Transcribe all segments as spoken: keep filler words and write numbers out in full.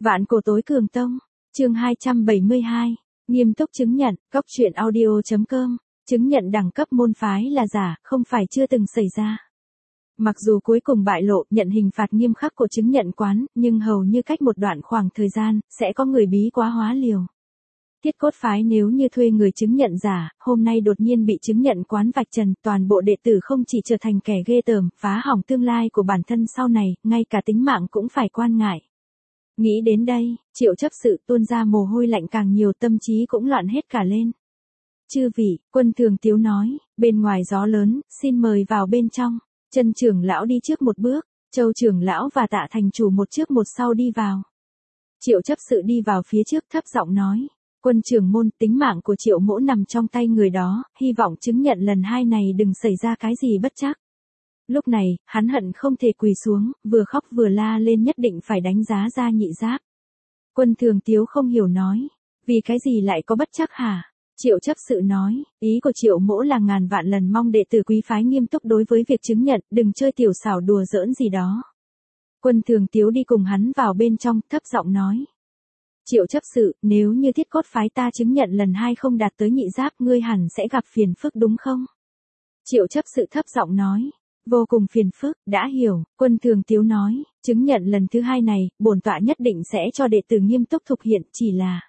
Vạn cổ tối cường tông, chương hai trăm bảy mươi hai, nghiêm túc chứng nhận, góc truyện audio chấm com, chứng nhận đẳng cấp môn phái là giả, không phải chưa từng xảy ra. Mặc dù cuối cùng bại lộ, nhận hình phạt nghiêm khắc của chứng nhận quán, nhưng hầu như cách một đoạn khoảng thời gian, sẽ có người bí quá hóa liều. Thiết cốt phái nếu như thuê người chứng nhận giả, hôm nay đột nhiên bị chứng nhận quán vạch trần, toàn bộ đệ tử không chỉ trở thành kẻ ghê tởm, phá hỏng tương lai của bản thân sau này, ngay cả tính mạng cũng phải quan ngại. Nghĩ đến đây, Triệu chấp sự tuôn ra mồ hôi lạnh càng nhiều, tâm trí cũng loạn hết cả lên. Chư vị, Quân Thường Tiếu nói, bên ngoài gió lớn, xin mời vào bên trong. Chân trưởng lão đi trước một bước, Châu trưởng lão và Tạ thành chủ một trước một sau đi vào. Triệu chấp sự đi vào phía trước thấp giọng nói, Quân trưởng môn, tính mạng của Triệu mỗ nằm trong tay người đó, hy vọng chứng nhận lần hai này đừng xảy ra cái gì bất trắc. Lúc này, hắn hận không thể quỳ xuống, vừa khóc vừa la lên nhất định phải đánh giá ra nhị giáp. Quân Thường Tiếu không hiểu nói, vì cái gì lại có bất trắc hả? Triệu chấp sự nói, ý của Triệu mỗ là ngàn vạn lần mong đệ tử quý phái nghiêm túc đối với việc chứng nhận, đừng chơi tiểu xảo đùa giỡn gì đó. Quân Thường Tiếu đi cùng hắn vào bên trong, thấp giọng nói. Triệu chấp sự, nếu như thiết cốt phái ta chứng nhận lần hai không đạt tới nhị giáp, ngươi hẳn sẽ gặp phiền phức đúng không? Triệu chấp sự thấp giọng nói, vô cùng phiền phức, đã hiểu. Quân Thường Tiếu nói, chứng nhận lần thứ hai này, bổn tọa nhất định sẽ cho đệ tử nghiêm túc thực hiện, chỉ là.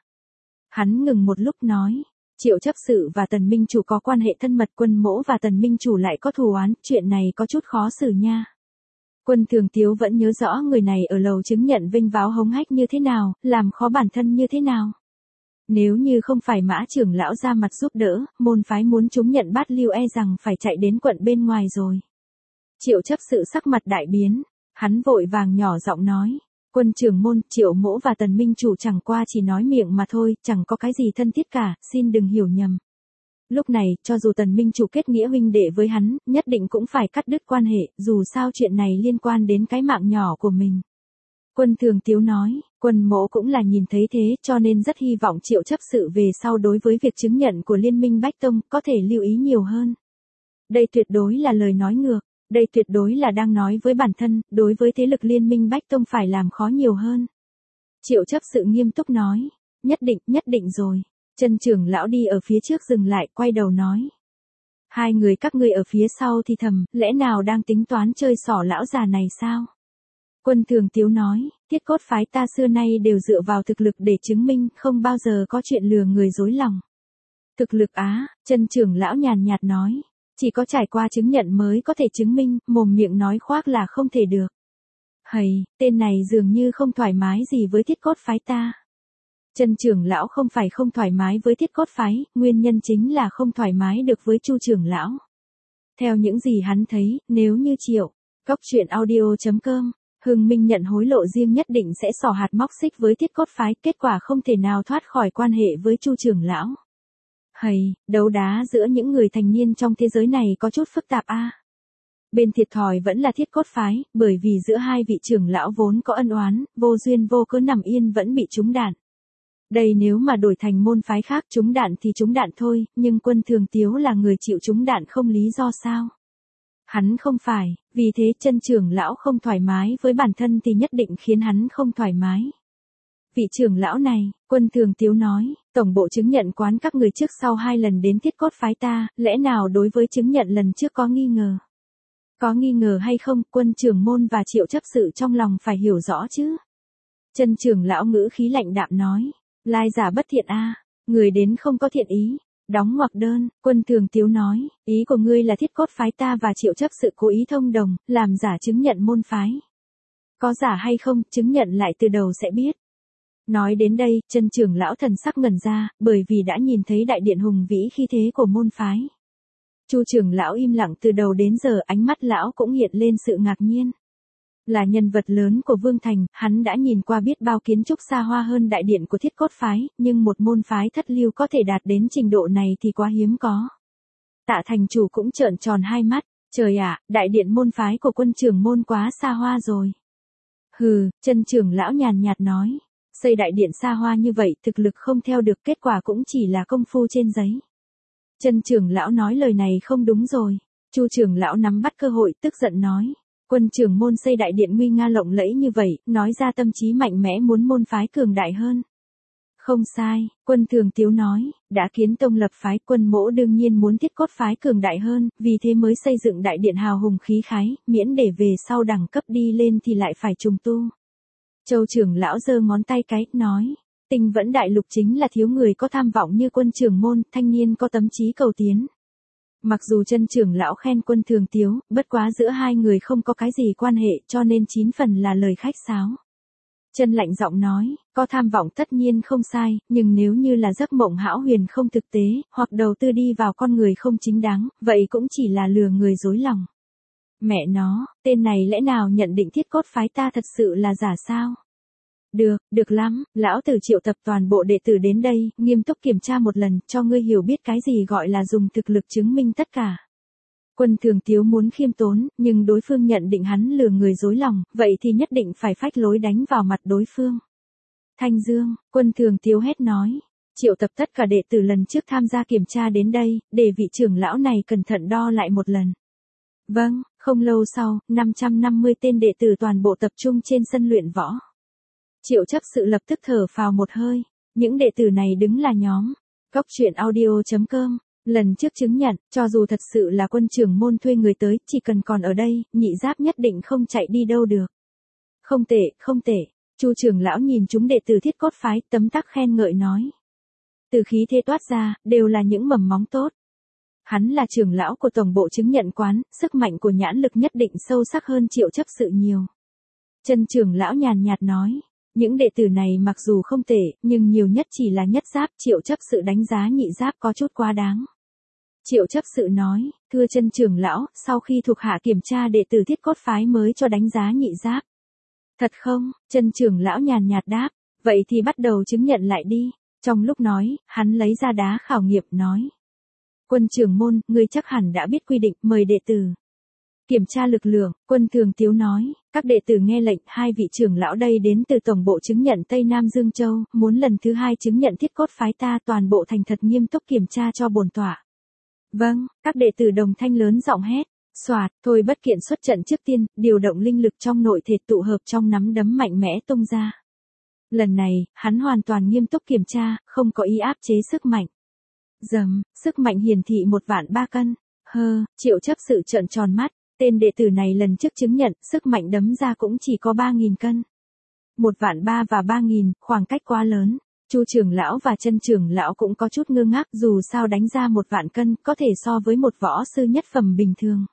Hắn ngừng một lúc nói, Triệu chấp sự và Tần Minh Chủ có quan hệ thân mật, Quân mỗ và Tần Minh Chủ lại có thù oán, chuyện này có chút khó xử nha. Quân Thường Tiếu vẫn nhớ rõ người này ở lầu chứng nhận vinh váo hống hách như thế nào, làm khó bản thân như thế nào. Nếu như không phải Mã trưởng lão ra mặt giúp đỡ, môn phái muốn chúng nhận bát lưu e rằng phải chạy đến quận bên ngoài rồi. Triệu chấp sự sắc mặt đại biến, hắn vội vàng nhỏ giọng nói, Quân trưởng môn, Triệu mỗ và Tần Minh Chủ chẳng qua chỉ nói miệng mà thôi, chẳng có cái gì thân thiết cả, xin đừng hiểu nhầm. Lúc này, cho dù Tần Minh Chủ kết nghĩa huynh đệ với hắn, nhất định cũng phải cắt đứt quan hệ, dù sao chuyện này liên quan đến cái mạng nhỏ của mình. Quân Thường Tiếu nói, Quân mỗ cũng là nhìn thấy thế, cho nên rất hy vọng Triệu chấp sự về sau đối với việc chứng nhận của Liên minh Bách Tông, có thể lưu ý nhiều hơn. Đây tuyệt đối là lời nói ngược, đây tuyệt đối là đang nói với bản thân, đối với thế lực Liên minh Bách Tông phải làm khó nhiều hơn. Triệu chấp sự nghiêm túc nói, nhất định, nhất định rồi. Chân trưởng lão đi ở phía trước dừng lại, quay đầu nói. Hai người các ngươi ở phía sau thì thầm, lẽ nào đang tính toán chơi xỏ lão già này sao? Quân Thường Tiếu nói, thiết cốt phái ta xưa nay đều dựa vào thực lực để chứng minh, không bao giờ có chuyện lừa người dối lòng. Thực lực á, chân trưởng lão nhàn nhạt nói, chỉ có trải qua chứng nhận mới có thể chứng minh, mồm miệng nói khoác là không thể được. Hầy, tên này dường như không thoải mái gì với thiết cốt phái ta. Chân trưởng lão không phải không thoải mái với thiết cốt phái, nguyên nhân chính là không thoải mái được với Chu trưởng lão. Theo những gì hắn thấy, nếu như Triệu, góc truyện audio chấm com, Hưng Minh nhận hối lộ riêng nhất định sẽ xỏ hạt móc xích với thiết cốt phái, kết quả không thể nào thoát khỏi quan hệ với Chu trưởng lão. Hầy, đấu đá giữa những người thành niên trong thế giới này có chút phức tạp a. Bên thiệt thòi vẫn là thiết cốt phái, bởi vì giữa hai vị trưởng lão vốn có ân oán, vô duyên vô cớ nằm yên vẫn bị trúng đạn. Đây nếu mà đổi thành môn phái khác trúng đạn thì trúng đạn thôi, nhưng Quân Thường Tiếu là người chịu trúng đạn không lý do sao. Hắn không phải, vì thế chân trưởng lão không thoải mái với bản thân thì nhất định khiến hắn không thoải mái. Vị trưởng lão này, Quân Thường Tiếu nói, tổng bộ chứng nhận quán các người trước sau hai lần đến thiết cốt phái ta, lẽ nào đối với chứng nhận lần trước có nghi ngờ? Có nghi ngờ hay không, Quân trưởng môn và Triệu chấp sự trong lòng phải hiểu rõ chứ. Chân trưởng lão ngữ khí lạnh đạm nói. Lai giả bất thiện a, người đến không có thiện ý, đóng ngoặc đơn. Quân Thường Tiếu nói, ý của ngươi là thiết cốt phái ta và Triệu chấp sự cố ý thông đồng, làm giả chứng nhận môn phái. Có giả hay không, chứng nhận lại từ đầu sẽ biết. Nói đến đây, chân trưởng lão thần sắc ngẩn ra, bởi vì đã nhìn thấy đại điện hùng vĩ khí thế của môn phái. Chu trưởng lão im lặng từ đầu đến giờ, ánh mắt lão cũng hiện lên sự ngạc nhiên. Là nhân vật lớn của Vương Thành, hắn đã nhìn qua biết bao kiến trúc xa hoa hơn đại điện của thiết cốt phái, nhưng một môn phái thất lưu có thể đạt đến trình độ này thì quá hiếm có. Tạ thành chủ cũng trợn tròn hai mắt, trời ạ, đại điện môn phái của Quân trưởng môn quá xa hoa rồi. Hừ, chân trưởng lão nhàn nhạt nói, xây đại điện xa hoa như vậy thực lực không theo được, kết quả cũng chỉ là công phu trên giấy. Chân trưởng lão nói lời này không đúng rồi. Chu trưởng lão nắm bắt cơ hội tức giận nói. Quân trưởng môn xây đại điện nguy nga lộng lẫy như vậy, nói ra tâm trí mạnh mẽ muốn môn phái cường đại hơn. Không sai, Quân Thường Tiếu nói, đã kiến tông lập phái, Quân Mỗ đương nhiên muốn thiết cốt phái cường đại hơn, vì thế mới xây dựng đại điện hào hùng khí khái, miễn để về sau đẳng cấp đi lên thì lại phải trùng tu. Châu trưởng lão giơ ngón tay cái, nói, Tinh Vẫn đại lục chính là thiếu người có tham vọng như Quân trưởng môn, thanh niên có tấm chí cầu tiến. Mặc dù chân trưởng lão khen Quân Thường Tiếu, bất quá giữa hai người không có cái gì quan hệ cho nên chín phần là lời khách sáo. Chân lạnh giọng nói, có tham vọng tất nhiên không sai, nhưng nếu như là giấc mộng hão huyền không thực tế, hoặc đầu tư đi vào con người không chính đáng, vậy cũng chỉ là lừa người dối lòng. Mẹ nó, tên này lẽ nào nhận định thiết cốt phái ta thật sự là giả sao? Được, được lắm, lão tử triệu tập toàn bộ đệ tử đến đây, nghiêm túc kiểm tra một lần, cho ngươi hiểu biết cái gì gọi là dùng thực lực chứng minh tất cả. Quân Thường Tiếu muốn khiêm tốn, nhưng đối phương nhận định hắn lừa người dối lòng, vậy thì nhất định phải phách lối đánh vào mặt đối phương. Thanh Dương, Quân Thường Tiếu hét nói, triệu tập tất cả đệ tử lần trước tham gia kiểm tra đến đây, để vị trưởng lão này cẩn thận đo lại một lần. Vâng, không lâu sau, năm trăm năm mươi tên đệ tử toàn bộ tập trung trên sân luyện võ. Triệu chấp sự lập tức thở phào một hơi, những đệ tử này đứng là nhóm. Cóc truyện audio chấm com, lần trước chứng nhận, cho dù thật sự là Quân trưởng môn thuê người tới, chỉ cần còn ở đây, nhị giáp nhất định không chạy đi đâu được. Không tệ, không tệ, Chu trưởng lão nhìn chúng đệ tử thiết cốt phái, tấm tắc khen ngợi nói. Từ khí thế toát ra, đều là những mầm móng tốt. Hắn là trưởng lão của tổng bộ chứng nhận quán, sức mạnh của nhãn lực nhất định sâu sắc hơn Triệu chấp sự nhiều. Chân trưởng lão nhàn nhạt nói. Những đệ tử này mặc dù không tệ, nhưng nhiều nhất chỉ là nhất giáp, Triệu chấp sự đánh giá nhị giáp có chút quá đáng. Triệu chấp sự nói, thưa chân trưởng lão, sau khi thuộc hạ kiểm tra đệ tử thiết cốt phái mới cho đánh giá nhị giáp. Thật không? Chân trưởng lão nhàn nhạt đáp, vậy thì bắt đầu chứng nhận lại đi. Trong lúc nói, hắn lấy ra đá khảo nghiệm nói. Quân trưởng môn, ngươi chắc hẳn đã biết quy định, mời đệ tử. Kiểm tra lực lượng, Quân Thường Tiếu nói, các đệ tử nghe lệnh, hai vị trưởng lão đây đến từ tổng bộ chứng nhận Tây Nam Dương Châu, muốn lần thứ hai chứng nhận thiết cốt phái ta toàn bộ thành thật nghiêm túc kiểm tra cho bổn tọa. Vâng, các đệ tử đồng thanh lớn giọng hét, soạt, thôi bất kiện xuất trận trước tiên, điều động linh lực trong nội thể tụ hợp trong nắm đấm mạnh mẽ tung ra. Lần này, hắn hoàn toàn nghiêm túc kiểm tra, không có ý áp chế sức mạnh. Dầm, sức mạnh hiển thị một vạn ba cân, hơ, Triệu chấp sự trợn tròn mắt. Tên đệ tử này lần trước chứng nhận, sức mạnh đấm ra cũng chỉ có ba nghìn cân. Một vạn ba và ba nghìn, khoảng cách quá lớn. Chu trưởng lão và chân trưởng lão cũng có chút ngơ ngác, dù sao đánh ra một vạn cân, có thể so với một võ sư nhất phẩm bình thường.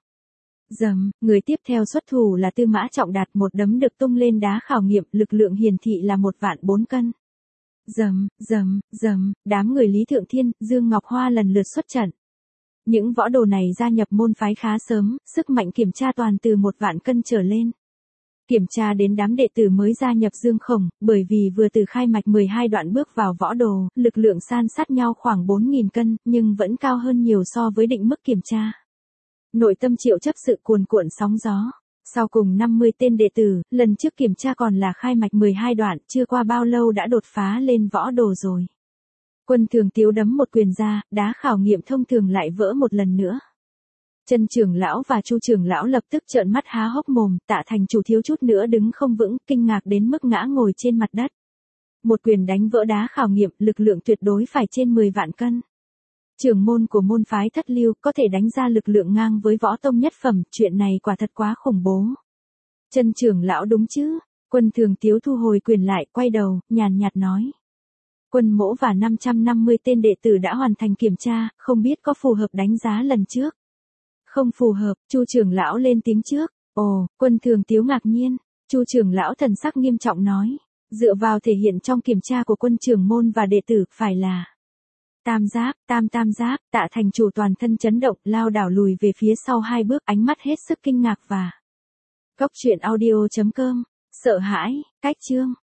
Dầm, người tiếp theo xuất thủ là Tư Mã Trọng Đạt, một đấm được tung lên đá khảo nghiệm, lực lượng hiển thị là một vạn bốn cân. Dầm, dầm, dầm, đám người Lý Thượng Thiên, Dương Ngọc Hoa lần lượt xuất trận. Những võ đồ này gia nhập môn phái khá sớm, sức mạnh kiểm tra toàn từ một vạn cân trở lên. Kiểm tra đến đám đệ tử mới gia nhập Dương Khổng, bởi vì vừa từ khai mạch mười hai đoạn bước vào võ đồ, lực lượng san sát nhau khoảng bốn nghìn cân, nhưng vẫn cao hơn nhiều so với định mức kiểm tra. Nội tâm Triệu chấp sự cuồn cuộn sóng gió. Sau cùng năm mươi tên đệ tử, lần trước kiểm tra còn là khai mạch mười hai đoạn, chưa qua bao lâu đã đột phá lên võ đồ rồi. Quân Thường Tiếu đấm một quyền ra, đá khảo nghiệm thông thường lại vỡ một lần nữa. Chân trưởng lão và Chu trưởng lão lập tức trợn mắt há hốc mồm, Tạ thành chủ thiếu chút nữa đứng không vững, kinh ngạc đến mức ngã ngồi trên mặt đất. Một quyền đánh vỡ đá khảo nghiệm, lực lượng tuyệt đối phải trên mười vạn cân. Trưởng môn của môn phái Thất Lưu có thể đánh ra lực lượng ngang với võ tông nhất phẩm, chuyện này quả thật quá khủng bố. Chân trưởng lão đúng chứ? Quân Thường Tiếu thu hồi quyền lại, quay đầu, nhàn nhạt nói. Quân mỗ và năm trăm năm mươi tên đệ tử đã hoàn thành kiểm tra, không biết có phù hợp đánh giá lần trước. Không phù hợp, Chu trưởng lão lên tiếng trước. Ồ, Quân Thường Tiếu ngạc nhiên. Chu trưởng lão thần sắc nghiêm trọng nói. Dựa vào thể hiện trong kiểm tra của quân trưởng môn và đệ tử, phải là tam giáp, tam tam giáp, Tạ thành chủ toàn thân chấn động, lao đảo lùi về phía sau hai bước, ánh mắt hết sức kinh ngạc và. Cóc truyện audio chấm com, sợ hãi, cách chương.